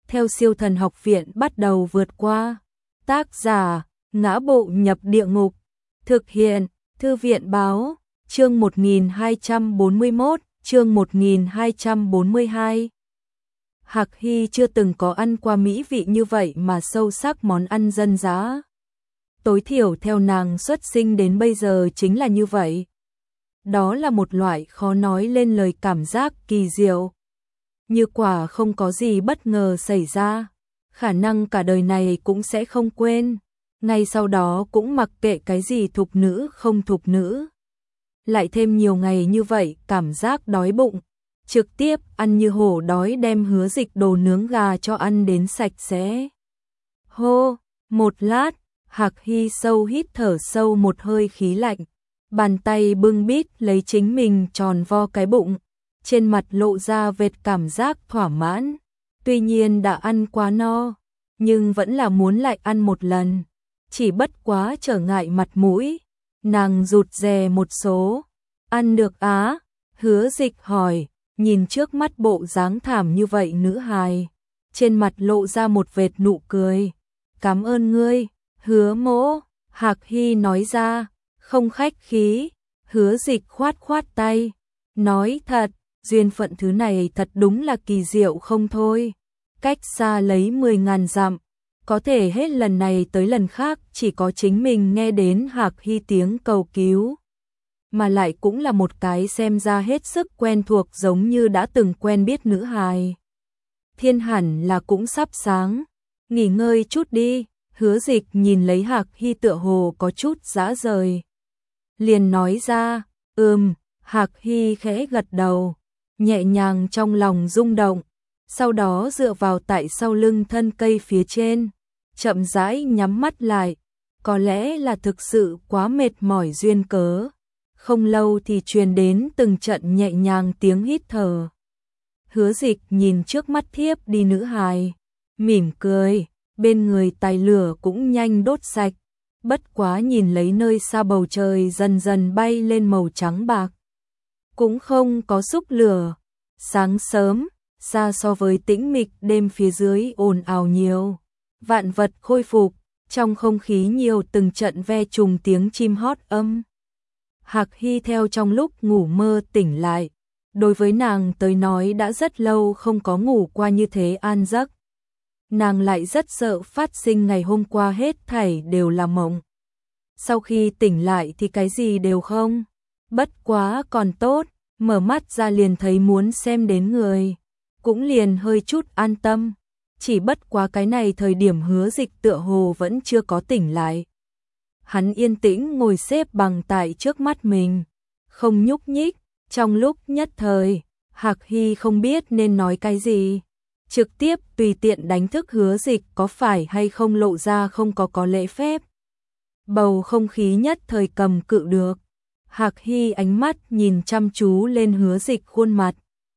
theo Siêu Thần Học Viện bắt đầu vượt qua. Tác giả: Ngã Bộ Nhập Địa Ngục. Thực hiện: Thư viện báo. Chương 1241, chương 1242. Hạc Hy chưa từng có ăn qua mỹ vị như vậy mà sâu sắc món ăn dân dã. Tối thiểu theo nàng xuất sinh đến bây giờ chính là như vậy. Đó là một loại khó nói lên lời cảm giác kỳ diệu. Như quả không có gì bất ngờ xảy ra, khả năng cả đời này cũng sẽ không quên. Ngay sau đó cũng mặc kệ cái gì thục nữ không thục nữ. Lại thêm nhiều ngày như vậy cảm giác đói bụng. Trực tiếp ăn như hổ đói đem Hứa Dịch đồ nướng gà cho ăn đến sạch sẽ. Hô, một lát, Hạc Hy sâu hít thở sâu một hơi khí lạnh. Bàn tay bưng bít lấy chính mình tròn vo cái bụng. Trên mặt lộ ra vệt cảm giác thỏa mãn. Tuy nhiên đã ăn quá no, nhưng vẫn là muốn lại ăn một lần. Chỉ bất quá trở ngại mặt mũi. Nàng rụt rè một số. Ăn được á? Hứa Dịch hỏi, nhìn trước mắt bộ dáng thảm như vậy nữ hài. Trên mặt lộ ra một vệt nụ cười. Cảm ơn ngươi, Hứa mỗ. Hạc Hy nói ra, không khách khí. Hứa Dịch khoát khoát tay. Nói thật, duyên phận thứ này thật đúng là kỳ diệu không thôi. Cách xa lấy 10.000 dặm. Có thể hết lần này tới lần khác chỉ có chính mình nghe đến Hạc Hy tiếng cầu cứu. Mà lại cũng là một cái xem ra hết sức quen thuộc giống như đã từng quen biết nữ hài. Thiên hẳn là cũng sắp sáng. Nghỉ ngơi chút đi. Hứa Dịch nhìn lấy Hạc Hy tựa hồ có chút dã rời. Liền nói ra, Hạc Hy khẽ gật đầu. Nhẹ nhàng trong lòng rung động. Sau đó dựa vào tại sau lưng thân cây phía trên. Chậm rãi nhắm mắt lại. Có lẽ là thực sự quá mệt mỏi duyên cớ. Không lâu thì truyền đến từng trận nhẹ nhàng tiếng hít thở. Hứa Dịch nhìn trước mắt thiếp đi nữ hài. Mỉm cười. Bên người tài lửa cũng nhanh đốt sạch. Bất quá nhìn lấy nơi xa bầu trời dần dần bay lên màu trắng bạc. Cũng không có xúc lửa. Sáng sớm, xa so với tĩnh mịch đêm phía dưới ồn ào nhiều. Vạn vật khôi phục, trong không khí nhiều từng trận ve trùng tiếng chim hót âm. Hạc Hy theo trong lúc ngủ mơ tỉnh lại. Đối với nàng tới nói đã rất lâu không có ngủ qua như thế an giấc. Nàng lại rất sợ phát sinh ngày hôm qua hết thảy đều là mộng. Sau khi tỉnh lại thì cái gì đều không. Bất quá còn tốt, mở mắt ra liền thấy muốn xem đến người. Cũng liền hơi chút an tâm. Chỉ bất quá cái này thời điểm Hứa Dịch tựa hồ vẫn chưa có tỉnh lại. Hắn yên tĩnh ngồi xếp bằng tại trước mắt mình. Không nhúc nhích, trong lúc nhất thời, Hạc Hy không biết nên nói cái gì. Trực tiếp tùy tiện đánh thức Hứa Dịch có phải hay không lộ ra không có lễ phép. Bầu không khí nhất thời cầm cự được. Hạc Hy ánh mắt nhìn chăm chú lên Hứa Dịch khuôn mặt.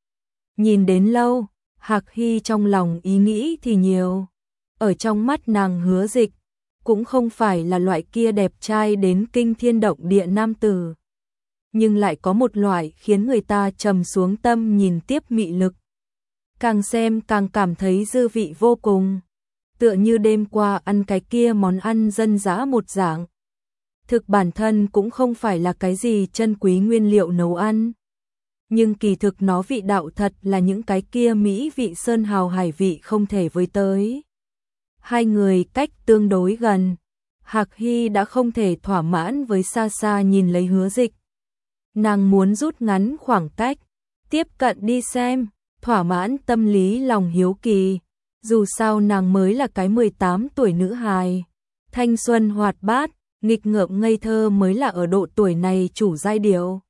Nhìn đến lâu, Hạc Hy trong lòng ý nghĩ thì nhiều. Ở trong mắt nàng Hứa Dịch, cũng không phải là loại kia đẹp trai đến kinh thiên động địa nam tử. Nhưng lại có một loại khiến người ta trầm xuống tâm nhìn tiếp mị lực. Càng xem càng cảm thấy dư vị vô cùng. Tựa như đêm qua ăn cái kia món ăn dân dã một dạng. Thực bản thân cũng không phải là cái gì chân quý nguyên liệu nấu ăn. Nhưng kỳ thực nó vị đạo thật là những cái kia mỹ vị sơn hào hải vị không thể với tới. Hai người cách tương đối gần. Hạc Hy đã không thể thỏa mãn với xa xa nhìn lấy Hứa Dịch. Nàng muốn rút ngắn khoảng cách, tiếp cận đi xem, thỏa mãn tâm lý lòng hiếu kỳ. Dù sao nàng mới là cái 18 tuổi nữ hài. Thanh xuân hoạt bát, nghịch ngợm ngây thơ mới là ở độ tuổi này chủ giai điệu.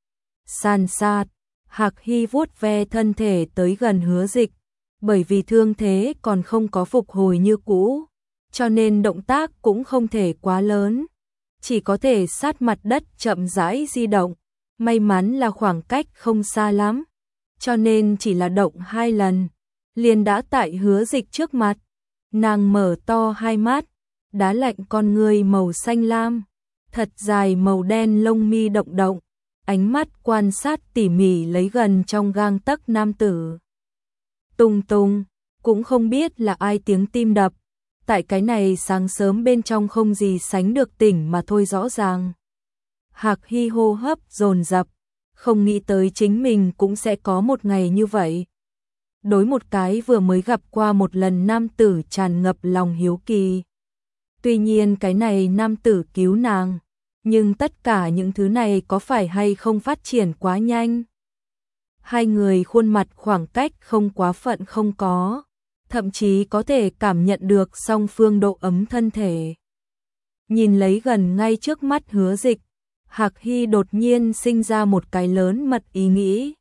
San sát, Hạc Hy vuốt ve thân thể tới gần Hứa Dịch. Bởi vì thương thế còn không có phục hồi như cũ, cho nên động tác cũng không thể quá lớn. Chỉ có thể sát mặt đất chậm rãi di động. May mắn là khoảng cách không xa lắm, cho nên chỉ là động 2 lần, liền đã tại Hứa Dịch trước mặt. Nàng mở to hai mắt, đá lạnh con ngươi màu xanh lam, thật dài màu đen lông mi động động, ánh mắt quan sát tỉ mỉ lấy gần trong gang tấc nam tử. Tung tung, cũng không biết là ai tiếng tim đập. Tại cái này sáng sớm bên trong không gì sánh được tỉnh mà thôi rõ ràng. Hạc Hy hô hấp dồn dập, không nghĩ tới chính mình cũng sẽ có một ngày như vậy. Đối một cái vừa mới gặp qua một lần nam tử tràn ngập lòng hiếu kỳ. Tuy nhiên cái này nam tử cứu nàng, nhưng tất cả những thứ này có phải hay không phát triển quá nhanh? Hai người khuôn mặt khoảng cách không quá phận không có, thậm chí có thể cảm nhận được song phương độ ấm thân thể. Nhìn lấy gần ngay trước mắt Hứa Dịch, Hạc Hy đột nhiên sinh ra một cái lớn mật ý nghĩ.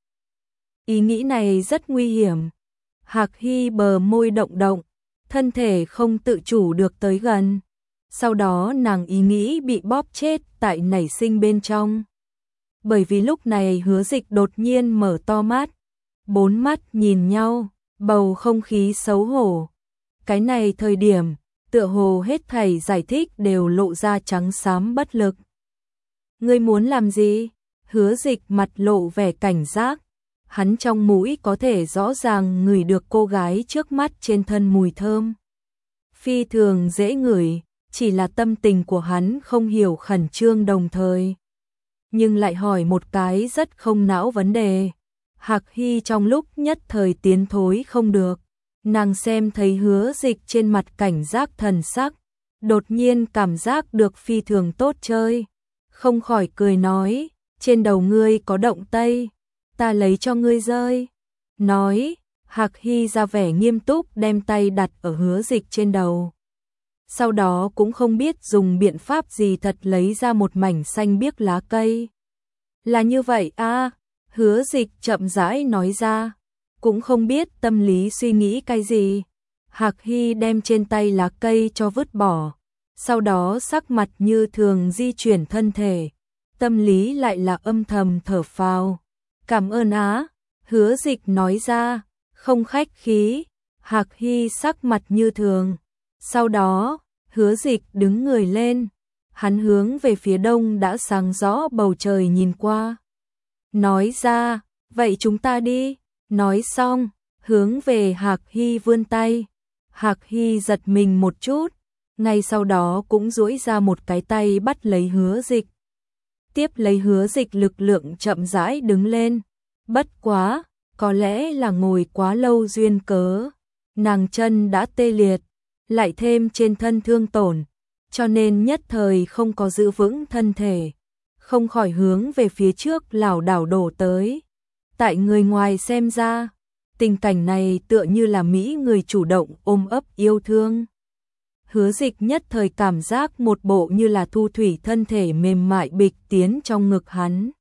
Ý nghĩ này rất nguy hiểm. Hạc Hy bờ môi động động, thân thể không tự chủ được tới gần. Sau đó nàng ý nghĩ bị bóp chết tại nảy sinh bên trong. Bởi vì lúc này Hứa Dịch đột nhiên mở to mắt, bốn mắt nhìn nhau, bầu không khí xấu hổ. Cái này thời điểm, tựa hồ hết thảy giải thích đều lộ ra trắng xám bất lực. Ngươi muốn làm gì? Hứa Dịch mặt lộ vẻ cảnh giác. Hắn trong mũi có thể rõ ràng ngửi được cô gái trước mắt trên thân mùi thơm. Phi thường dễ ngửi, chỉ là tâm tình của hắn không hiểu khẩn trương đồng thời. Nhưng lại hỏi một cái rất không não vấn đề. Hạc Hy trong lúc nhất thời tiến thối không được. Nàng xem thấy Hứa Dịch trên mặt cảnh giác thần sắc, đột nhiên cảm giác được phi thường tốt chơi. Không khỏi cười nói, trên đầu ngươi có động tây, ta lấy cho ngươi rơi. Nói, Hạc Hy ra vẻ nghiêm túc đem tay đặt ở Hứa Dịch trên đầu. Sau đó cũng không biết dùng biện pháp gì thật lấy ra một mảnh xanh biếc lá cây. Là như vậy à, Hứa Dịch chậm rãi nói ra, cũng không biết tâm lý suy nghĩ cái gì. Hạc Hy đem trên tay lá cây cho vứt bỏ, sau đó sắc mặt như thường di chuyển thân thể, tâm lý lại là âm thầm thở phào. Cảm ơn á, Hứa Dịch nói ra, không khách khí. Hạc Hy sắc mặt như thường. Sau đó, Hứa Dịch đứng người lên, hắn hướng về phía đông đã sáng rõ bầu trời nhìn qua. Nói ra, vậy chúng ta đi. Nói xong, hướng về Hạc Hy vươn tay. Hạc Hy giật mình một chút, ngay sau đó cũng duỗi ra một cái tay bắt lấy Hứa Dịch. Tiếp lấy Hứa Dịch lực lượng chậm rãi đứng lên. Bất quá, có lẽ là ngồi quá lâu duyên cớ, nàng chân đã tê liệt, lại thêm trên thân thương tổn, cho nên nhất thời không có giữ vững thân thể, không khỏi hướng về phía trước lảo đảo đổ tới. Tại người ngoài xem ra, tình cảnh này tựa như là mỹ người chủ động ôm ấp yêu thương. Hứa Dịch nhất thời cảm giác một bộ như là thu thủy thân thể mềm mại bịch tiến trong ngực hắn.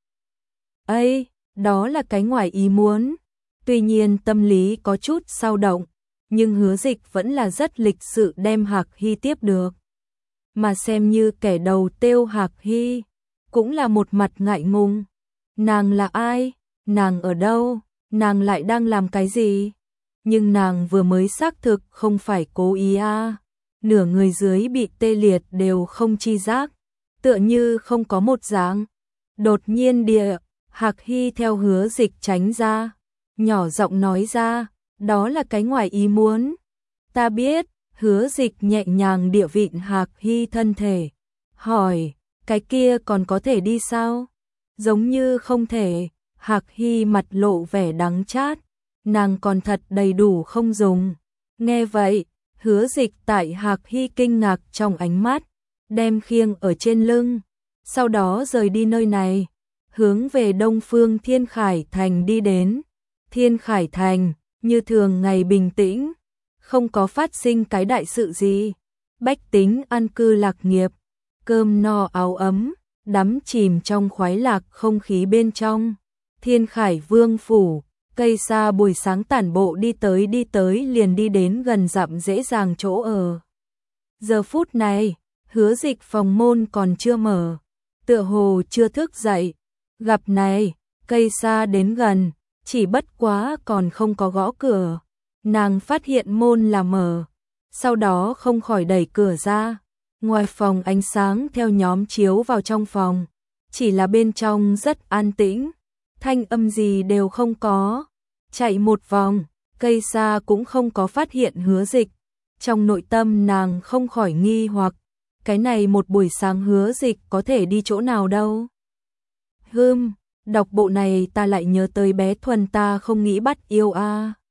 Ây, đó là cái ngoài ý muốn. Tuy nhiên tâm lý có chút dao động, nhưng Hứa Dịch vẫn là rất lịch sự đem Hạc Hy tiếp được. Mà xem như kẻ đầu têu Hạc Hy, cũng là một mặt ngại ngùng. Nàng là ai? Nàng ở đâu? Nàng lại đang làm cái gì? Nhưng nàng vừa mới xác thực không phải cố ý à. Nửa người dưới bị tê liệt đều không chi giác, tựa như không có một dáng. Đột nhiên Hạc Hy theo Hứa Dịch tránh ra, nhỏ giọng nói ra, đó là cái ngoài ý muốn. Ta biết. Hứa Dịch nhẹ nhàng địa vịn Hạc Hy thân thể, hỏi, cái kia còn có thể đi sao? Giống như không thể. Hạc Hy mặt lộ vẻ đắng chát, nàng còn thật đầy đủ không dùng. Nghe vậy, Hứa Dịch tại Hạc Hy kinh ngạc trong ánh mắt, đem khiêng ở trên lưng, sau đó rời đi nơi này, hướng về Đông Phương Thiên Khải Thành đi đến. Thiên Khải Thành, như thường ngày bình tĩnh, không có phát sinh cái đại sự gì. Bách tính an cư lạc nghiệp, cơm no áo ấm, đắm chìm trong khoái lạc không khí bên trong. Thiên Khải Vương phủ, cây xa buổi sáng tản bộ đi tới liền đi đến gần dặm dễ dàng chỗ ở. Giờ phút này, Hứa Dịch phòng môn còn chưa mở, tựa hồ chưa thức dậy. Gặp này, cây xa đến gần, chỉ bất quá còn không có gõ cửa. Nàng phát hiện môn là mở, sau đó không khỏi đẩy cửa ra. Ngoài phòng ánh sáng theo nhóm chiếu vào trong phòng, chỉ là bên trong rất an tĩnh, thanh âm gì đều không có. Chạy một vòng, Cây sa cũng không có phát hiện Hứa Dịch. Trong nội tâm nàng không khỏi nghi hoặc, cái này một buổi sáng Hứa Dịch có thể đi chỗ nào đâu. Đọc bộ này ta lại nhớ tới bé Thuần ta không nghĩ bắt yêu a.